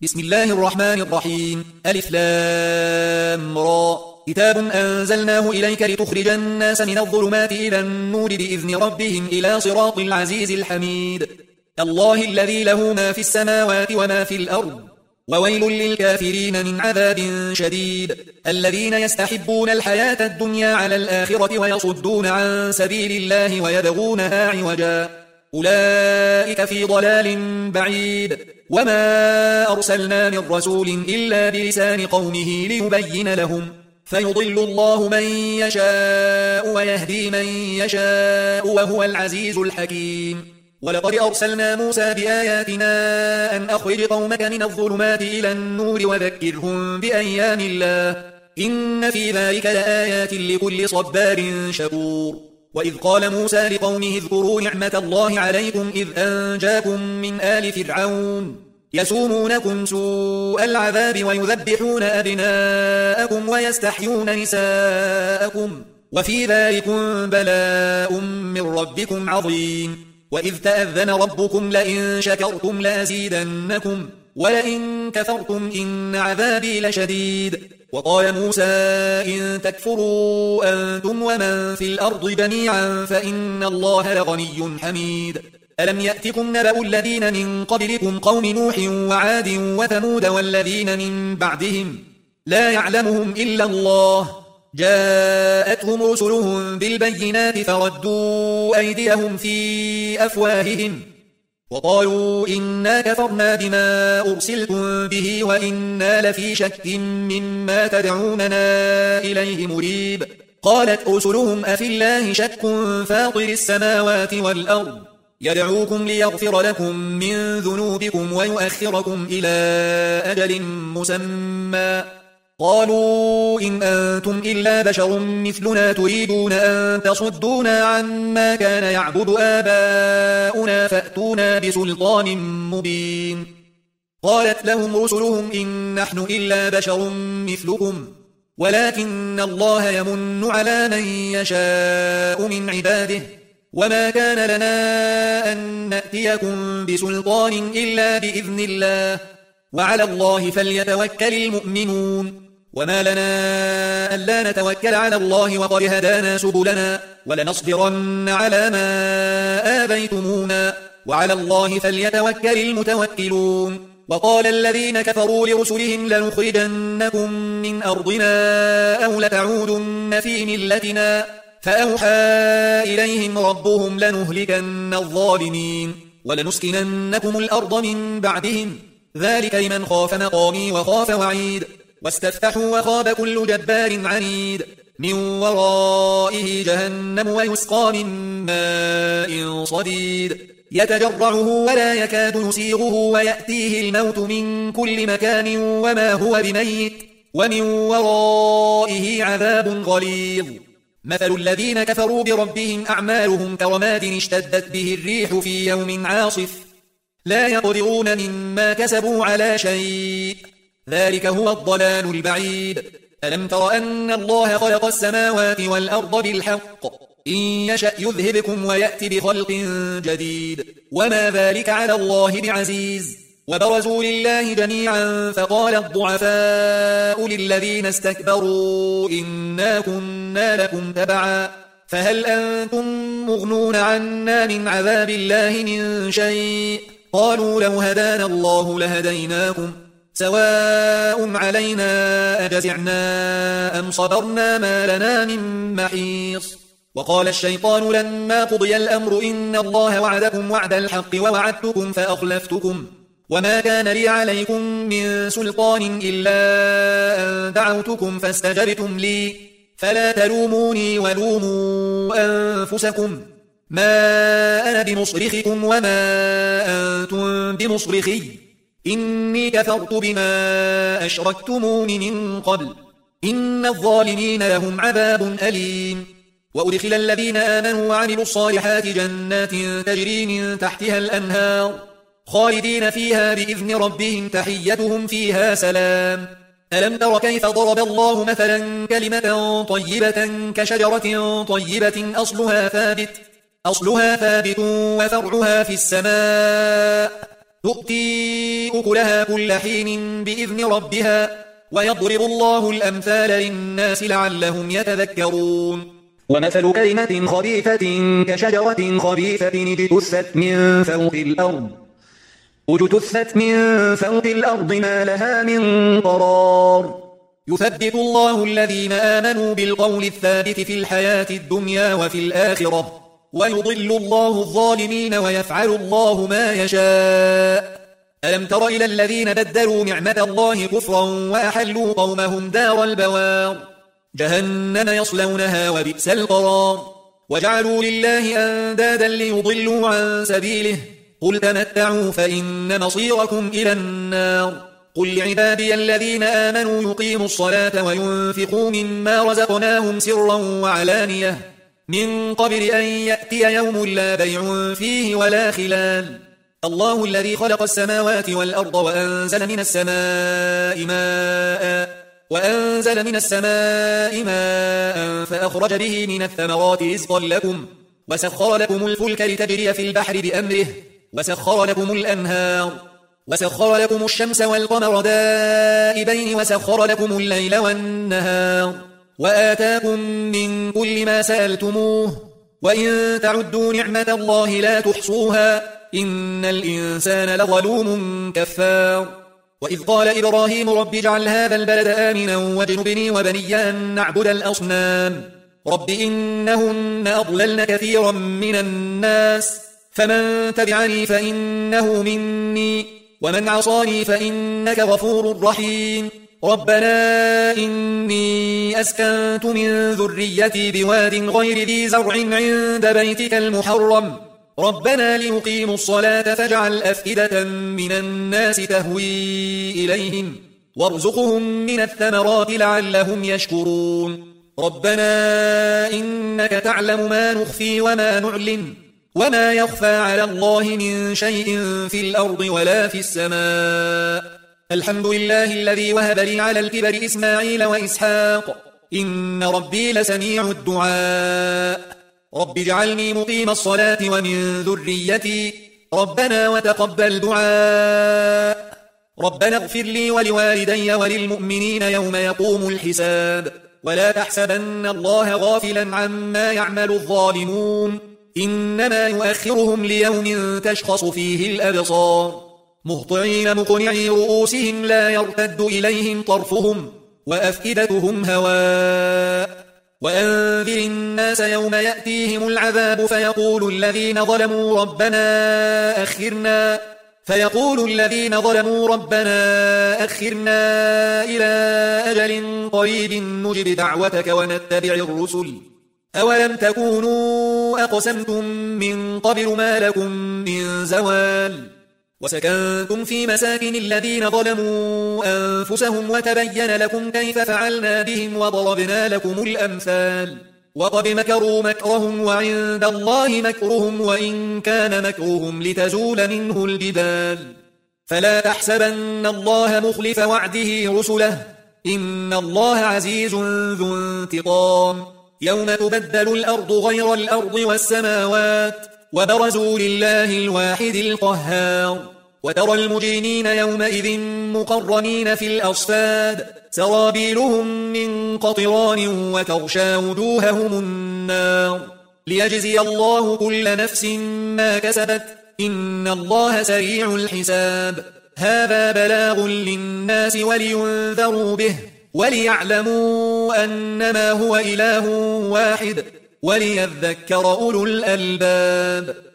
بسم الله الرحمن الرحيم. ألف لام را. كتاب أنزلناه إليك لتخرج الناس من الظلمات إلى النور بإذن ربهم إلى صراط العزيز الحميد. الله الذي له ما في السماوات وما في الأرض، وويل للكافرين من عذاب شديد. الذين يستحبون الحياة الدنيا على الآخرة ويصدون عن سبيل الله ويبغونها عوجا، أولئك في ضلال بعيد. وما أرسلنا من رسول إلا بلسان قومه ليبين لهم، فيضل الله من يشاء ويهدي من يشاء وهو العزيز الحكيم. ولقد أرسلنا موسى بآياتنا أن أخرج قومك من الظلمات إلى النور وذكرهم بأيام الله، إن في ذلك لآيات لكل صبار شكور. وإذ قال موسى لقومه اذكروا نعمة الله عليكم إذ أنجاكم من آل فرعون يسومونكم سوء العذاب ويذبحون أبناءكم ويستحيون نساءكم، وفي ذلكم بلاء من ربكم عظيم. وإذ تأذن ربكم لئن شكرتم لأزيدنكم ولئن كفرتم إن عذابي لشديد. وقال موسى إن تكفروا أنتم ومن في الأرض جميعا فإن الله لغني حميد. ألم يأتكم نبأ الذين من قبلكم قوم نوح وعاد وثمود والذين من بعدهم لا يعلمهم إلا الله، جاءتهم رسلهم بالبينات فردوا أيديهم في أفواههم وقالوا إنا كفرنا بما أرسلتم به وإنا لفي شك مما تدعوننا إليه مريب. قالت رسلهم أفي الله شك فاطر السماوات والأرض يدعوكم ليغفر لكم من ذنوبكم ويؤخركم إلى أجل مسمى، قالوا إن أنتم إلا بشر مثلنا تريدون أن تصدونا عما كان يعبد آباؤنا فأتونا بسلطان مبين. قالت لهم رسلهم إن نحن إلا بشر مثلكم ولكن الله يمن على من يشاء من عباده، وما كان لنا أن نأتيكم بسلطان إلا بإذن الله، وعلى الله فليتوكل المؤمنون. وما لنا ألا نتوكل على الله وقد هدانا سبلنا ولنصبرن على ما آذيتمونا وعلى الله فليتوكل المتوكلون. وقال الذين كفروا لرسلهم لنخرجنكم من أرضنا أو لتعودن في ملتنا، فأوحى إليهم ربهم لنهلكن الظالمين ولنسكننكم الأرض من بعدهم، ذلك لمن خاف مقامي وخاف وعيد. واستفتحوا وخاب كل جبار عنيد، من ورائه جهنم ويسقى من ماء صديد يتجرعه ولا يكاد يسيغه ويأتيه الموت من كل مكان وما هو بميت ومن ورائه عذاب غليظ. مثل الذين كفروا بربهم أعمالهم كرماد اشتدت به الريح في يوم عاصف لا يقدرون مما كسبوا على شيء، ذلك هو الضلال البعيد. ألم تر أن الله خلق السماوات والأرض بالحق إن يشأ يذهبكم ويأتي بخلق جديد وما ذلك على الله بعزيز. وبرزوا لله جميعا فقال الضعفاء للذين استكبروا إنا كنا لكم تبعا فهل أنتم مغنون عنا من عذاب الله من شيء، قالوا لو هدانا الله لهديناكم سواء علينا أجزعنا أم صبرنا ما لنا من محيص. وقال الشيطان لما قضي الأمر إن الله وعدكم وعد الحق ووعدتكم فأخلفتكم وما كان لي عليكم من سلطان إلا أن دعوتكم فاستجبتم لي فلا تلوموني ولوموا أنفسكم ما أنا بمصرخكم وما أنتم بمصرخي إني كفرت بما أشركتمون من قبل إن الظالمين لهم عذاب أليم. وأدخل الذين آمنوا وعملوا الصالحات جنات تجري من تحتها الأنهار خالدين فيها بإذن ربهم تحيتهم فيها سلام. ألم تر كيف ضرب الله مثلا كلمة طيبة كشجرة طيبة أصلها ثابت وفرعها في السماء تؤتي أكلها كل حين بإذن ربها ويضرب الله الأمثال للناس لعلهم يتذكرون ومثل كلمة خبيثة كشجرة خبيثة اجتثت من فوق الأرض ما لها من قرار يثبت الله الذين آمنوا بالقول الثابت في الحياة الدنيا وفي الآخرة ويضل الله الظالمين ويفعل الله ما يشاء ألم تر إلى الذين بدلوا نعمة الله كفرا وأحلوا قومهم دار البوار جهنم يصلونها وبئس القرار وجعلوا لله أندادا ليضلوا عن سبيله قل تمتعوا فإن مصيركم إلى النار قل لعبادي الذين آمنوا يقيموا الصلاة وينفقوا مما رزقناهم سرا وعلانية من قبل أن يأتي يوم لا بيع فيه ولا خلال الله الذي خلق السماوات والأرض وأنزل من السماء ماء فأخرج به من الثمرات رزقا لكم وسخر لكم الفلك لتجري في البحر بأمره وسخر لكم الأنهار وسخر لكم الشمس والقمر دائبين وسخر لكم الليل والنهار وآتاكم من كل ما سألتموه وإن تعدوا نعمة الله لا تحصوها إن الإنسان لظلوم كفار وإذ قال إبراهيم رب اجعل هذا البلد آمنا واجنبني وبني أن نعبد الأصنام رب إنهن أضللن كثيرا من الناس فمن تبعني فإنه مني ومن عصاني فإنك غفور رحيم ربنا إني أسكنت من ذريتي بواد غير ذي زرع عند بيتك المحرم ربنا ليقيموا الصلاة فاجعل أفئدة من الناس تهوي إليهم وارزقهم من الثمرات لعلهم يشكرون ربنا إنك تعلم ما نخفي وما نعلن وما يخفى على الله من شيء في الأرض ولا في السماء الحمد لله الذي وهب لي على الكبر إسماعيل وإسحاق إن ربي لسميع الدعاء رب اجعلني مقيم الصلاة ومن ذريتي ربنا وتقبل دعاء ربنا اغفر لي ولوالدي وللمؤمنين يوم يقوم الحساب ولا تحسبن الله غافلا عما يعمل الظالمون إنما يؤخرهم ليوم تشخص فيه الأبصار مهطعين مقنعي رؤوسهم لا يرتد إليهم طرفهم وأفئدتهم هواء وأنذر الناس يوم يأتيهم العذاب فيقول الذين ظلموا ربنا أخرنا إلى أجل قريب نجب دعوتك ونتبع الرسل أولم تكونوا أقسمتم من قبل ما لكم من زوال وسكنتم في مساكن الذين ظلموا أنفسهم وتبين لكم كيف فعلنا بهم وضربنا لكم الأمثال وقد مكروا مكرهم وعند الله مكرهم وإن كان مكرهم لتزول منه الجبال فلا تحسبن الله مخلف وعده رسله إن الله عزيز ذو انتقام يوم تبدل الأرض غير الأرض والسماوات وبرزوا لله الواحد القهار وترى المجرمين يومئذ مقرنين في الأصفاد سرابيلهم من قطران وتغشى وجوههم النار ليجزي الله كل نفس ما كسبت إن الله سريع الحساب هذا بلاغ للناس ولينذروا به وليعلموا أنما هو إله واحد وليذكر أولو الألباب